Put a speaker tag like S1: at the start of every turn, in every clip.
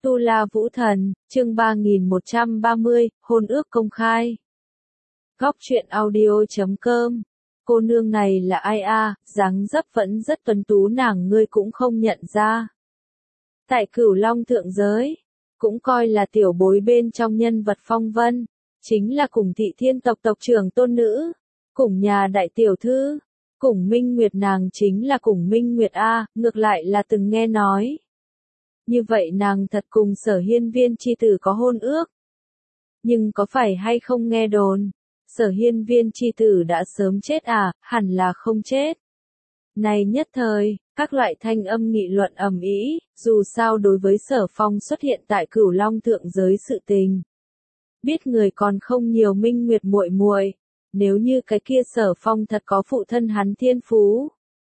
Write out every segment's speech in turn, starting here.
S1: Tu La Vũ Thần, chương 3130, hôn ước công khai. Góc truyện audio.com. Cô nương này là ai a? Dáng dấp vẫn rất tuấn tú, nàng ngươi cũng không nhận ra. Tại Cửu Long thượng giới, cũng coi là tiểu bối bên trong nhân vật phong vân, chính là cùng Thị Thiên tộc tộc trưởng tôn nữ, cùng nhà đại tiểu thư, cùng Minh Nguyệt, nàng chính là cùng Minh Nguyệt a, ngược lại là từng nghe nói. Như vậy nàng thật cùng Sở Hiên Viên chi tử có hôn ước. Nhưng có phải hay không nghe đồn, Sở Hiên Viên chi tử đã sớm chết à? Hẳn là không chết. Này nhất thời, các loại thanh âm nghị luận ầm ĩ, dù sao đối với Sở Phong xuất hiện tại Cửu Long thượng giới sự tình, biết người còn không nhiều. Minh Nguyệt muội muội, nếu như cái kia Sở Phong thật có phụ thân hắn thiên phú,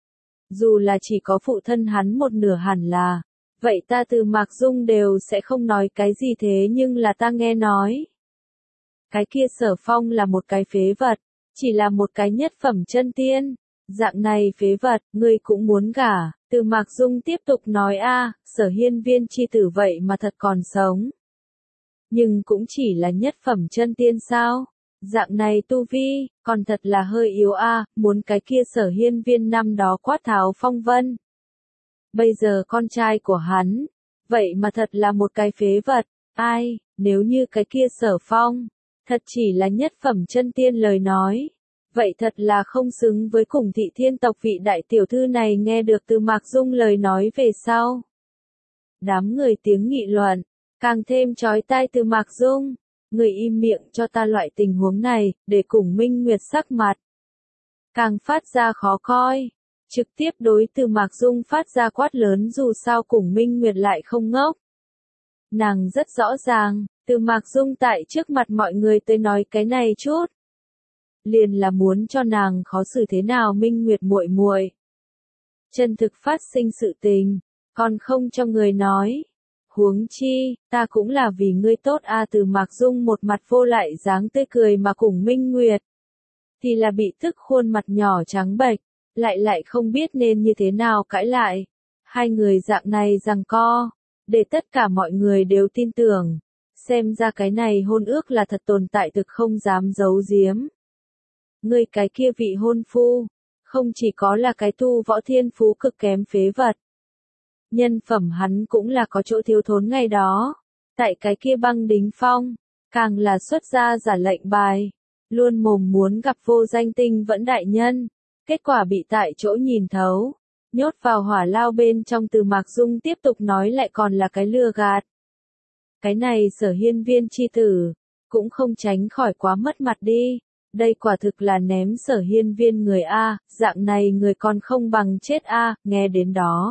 S1: dù là chỉ có phụ thân hắn một nửa hẳn là, vậy ta Từ Mạc Dung đều sẽ không nói cái gì, thế nhưng là ta nghe nói, cái kia Sở Phong là một cái phế vật, chỉ là một cái nhất phẩm chân tiên, dạng này phế vật, ngươi cũng muốn gả? Từ Mạc Dung tiếp tục nói a, Sở Hiên Viên chi tử vậy mà thật còn sống. Nhưng cũng chỉ là nhất phẩm chân tiên sao? Dạng này tu vi, còn thật là hơi yếu a, muốn cái kia Sở Hiên Viên năm đó quát tháo phong vân. Bây giờ con trai của hắn, vậy mà thật là một cái phế vật, ai, nếu như cái kia Sở Phong, thật chỉ là nhất phẩm chân tiên lời nói, vậy thật là không xứng với cùng Thị Thiên tộc vị đại tiểu thư này. Nghe được Từ Mạc Dung lời nói về sau, đám người tiếng nghị luận càng thêm chói tai. Từ Mạc Dung, người im miệng cho ta, loại tình huống này, để cùng Minh Nguyệt sắc mặt càng phát ra khó coi, trực tiếp đối Từ Mạc Dung phát ra quát lớn. Dù sao cùng Minh Nguyệt lại không ngốc, nàng rất rõ ràng, Từ Mạc Dung tại trước mặt mọi người tới nói cái này chút, liền là muốn cho nàng khó xử thế nào. Minh Nguyệt muội muội, chân thực phát sinh sự tình, còn không cho người nói. Huống chi, ta cũng là vì ngươi tốt a. Từ Mạc Dung một mặt vô lại dáng tươi cười, mà cùng Minh Nguyệt thì là bị tức khuôn mặt nhỏ trắng bệch, lại không biết nên như thế nào cãi lại. Hai người dạng này giằng co, để tất cả mọi người đều tin tưởng, xem ra cái này hôn ước là thật tồn tại, thực không dám giấu giếm. Ngươi cái kia vị hôn phu, không chỉ có là cái tu võ thiên phú cực kém phế vật, nhân phẩm hắn cũng là có chỗ thiếu thốn. Ngày đó, tại cái kia Băng Đính Phong, càng là xuất ra giả lệnh bài, luôn mồm muốn gặp Vô Danh Tinh Vẫn đại nhân, kết quả bị tại chỗ nhìn thấu, nhốt vào hỏa lao bên trong. Từ Mạc Dung tiếp tục nói lại còn là cái lừa gạt. Cái này Sở Hiên Viên chi tử, cũng không tránh khỏi quá mất mặt đi. Đây quả thực là ném Sở Hiên Viên người a, dạng này người còn không bằng chết a. Nghe đến đó,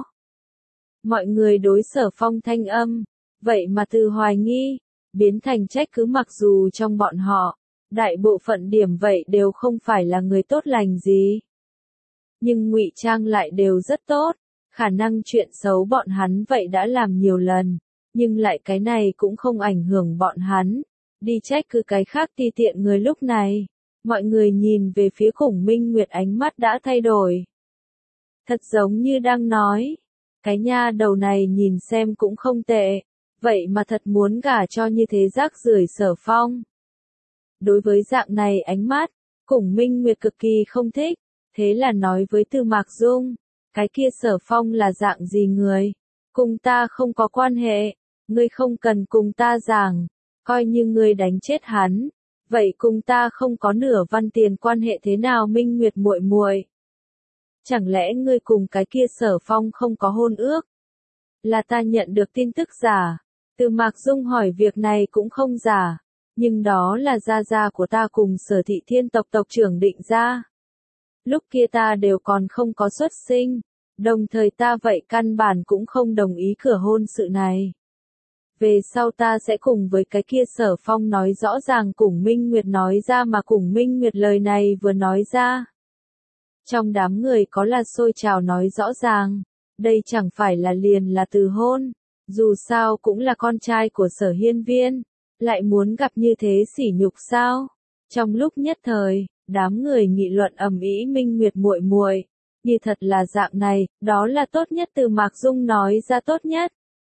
S1: mọi người đối Sở Phong thanh âm, vậy mà từ hoài nghi, biến thành trách cứ. Mặc dù trong bọn họ, đại bộ phận điểm vậy đều không phải là người tốt lành gì, nhưng ngụy trang lại đều rất tốt, khả năng chuyện xấu bọn hắn vậy đã làm nhiều lần, nhưng lại cái này cũng không ảnh hưởng bọn hắn đi trách cứ cái khác ti tiện người. Lúc này, mọi người nhìn về phía Khủng Minh Nguyệt, ánh mắt đã thay đổi, thật giống như đang nói, cái nha đầu này nhìn xem cũng không tệ, vậy mà thật muốn gả cho như thế rác rưởi Sở Phong. Đối với dạng này ánh mắt, Khủng Minh Nguyệt cực kỳ không thích, thế là nói với Từ Mạc Dung, cái kia Sở Phong là dạng gì người, cùng ta không có quan hệ, ngươi không cần cùng ta giảng, coi như ngươi đánh chết hắn, vậy cùng ta không có nửa văn tiền quan hệ thế nào. Minh Nguyệt muội muội, chẳng lẽ ngươi cùng cái kia Sở Phong không có hôn ước? Là ta nhận được tin tức giả. Từ Mạc Dung hỏi, việc này cũng không giả, nhưng đó là gia gia của ta cùng Sở Thị Thiên tộc tộc trưởng định ra. Lúc kia ta đều còn không có xuất sinh, đồng thời ta vậy căn bản cũng không đồng ý cửa hôn sự này. Về sau ta sẽ cùng với cái kia Sở Phong nói rõ ràng. Cùng Minh Nguyệt nói ra, mà cùng Minh Nguyệt lời này vừa nói ra, trong đám người có là xôi trào nói rõ ràng, đây chẳng phải là liền là từ hôn, dù sao cũng là con trai của Sở Hiên Viên, lại muốn gặp như thế sỉ nhục sao? Trong lúc nhất thời, đám người nghị luận ầm ĩ. Minh Nguyệt muội muội, như thật là dạng này, đó là tốt nhất. Từ Mạc Dung nói ra tốt nhất.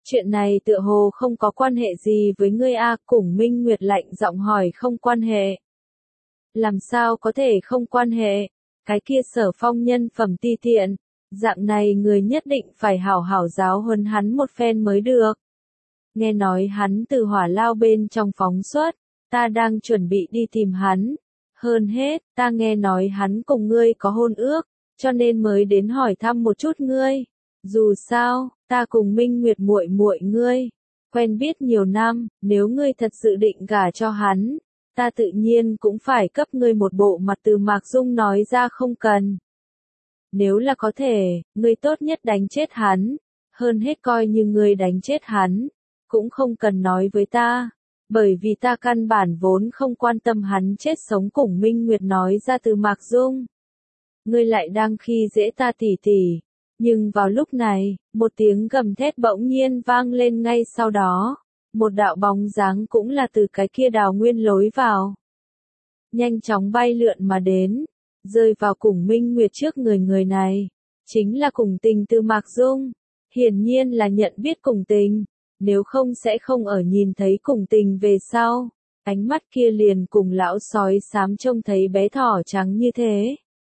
S1: Chuyện này tựa hồ không có quan hệ gì với ngươi a, Cùng Minh Nguyệt lạnh giọng hỏi. Không quan hệ. Làm sao có thể không quan hệ? Cái kia Sở Phong nhân phẩm ti tiện, dạng này người nhất định phải hảo hảo giáo huấn hắn một phen mới được. Nghe nói hắn từ hỏa lao bên trong phóng xuất, ta đang chuẩn bị đi tìm hắn. Hơn hết, ta nghe nói hắn cùng ngươi có hôn ước, cho nên mới đến hỏi thăm một chút ngươi. Dù sao, ta cùng Minh Nguyệt muội muội ngươi quen biết nhiều năm, nếu ngươi thật sự định gả cho hắn, ta tự nhiên cũng phải cấp ngươi một bộ mặt. Từ Mạc Dung nói ra. Không cần. Nếu là có thể, ngươi tốt nhất đánh chết hắn, hơn hết coi như ngươi đánh chết hắn, cũng không cần nói với ta, bởi vì ta căn bản vốn không quan tâm hắn chết sống. Cùng Minh Nguyệt nói ra. Từ Mạc Dung, ngươi lại đang khi dễ ta tỷ tỷ. Nhưng vào lúc này, một tiếng gầm thét bỗng nhiên vang lên, ngay sau đó, một đạo bóng dáng cũng là từ cái kia đào nguyên lối vào, nhanh chóng bay lượn mà đến, rơi vào Cùng Minh Nguyệt trước người. Người này chính là Cùng Tình. Từ Mạc Dung hiển nhiên là nhận biết Cùng Tình, nếu không sẽ không ở nhìn thấy Cùng Tình về sau, ánh mắt kia liền cùng lão sói xám trông thấy bé thỏ trắng như thế.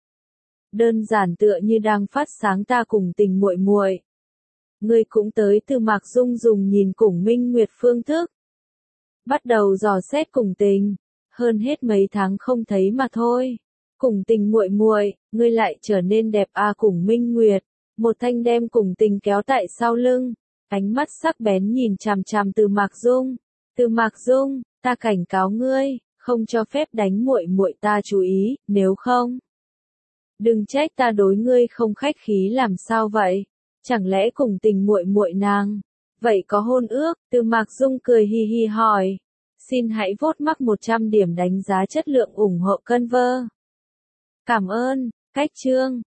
S1: Đơn giản tựa như đang phát sáng. Ta Cùng Tình muội muội, ngươi cũng tới. Từ Mạc Dung dùng nhìn Cùng Minh Nguyệt phương thức, bắt đầu dò xét Cùng Tình. Hơn hết mấy tháng không thấy mà thôi. Cùng Tình muội muội, ngươi lại trở nên đẹp a. Cùng Minh Nguyệt một thanh đem Cùng Tình kéo tại sau lưng, ánh mắt sắc bén nhìn chằm chằm Từ Mạc Dung. Từ Mạc Dung, ta cảnh cáo ngươi, không cho phép đánh muội muội ta, chú ý, nếu không, đừng trách ta đối ngươi không khách khí. Làm sao vậy? Chẳng lẽ Cùng Tình muội muội nàng vậy có hôn ước? Từ Mạc Dung cười hi hi hỏi. Xin hãy vote mắc 100 điểm đánh giá chất lượng ủng hộ Conver. Cảm ơn. Cách chương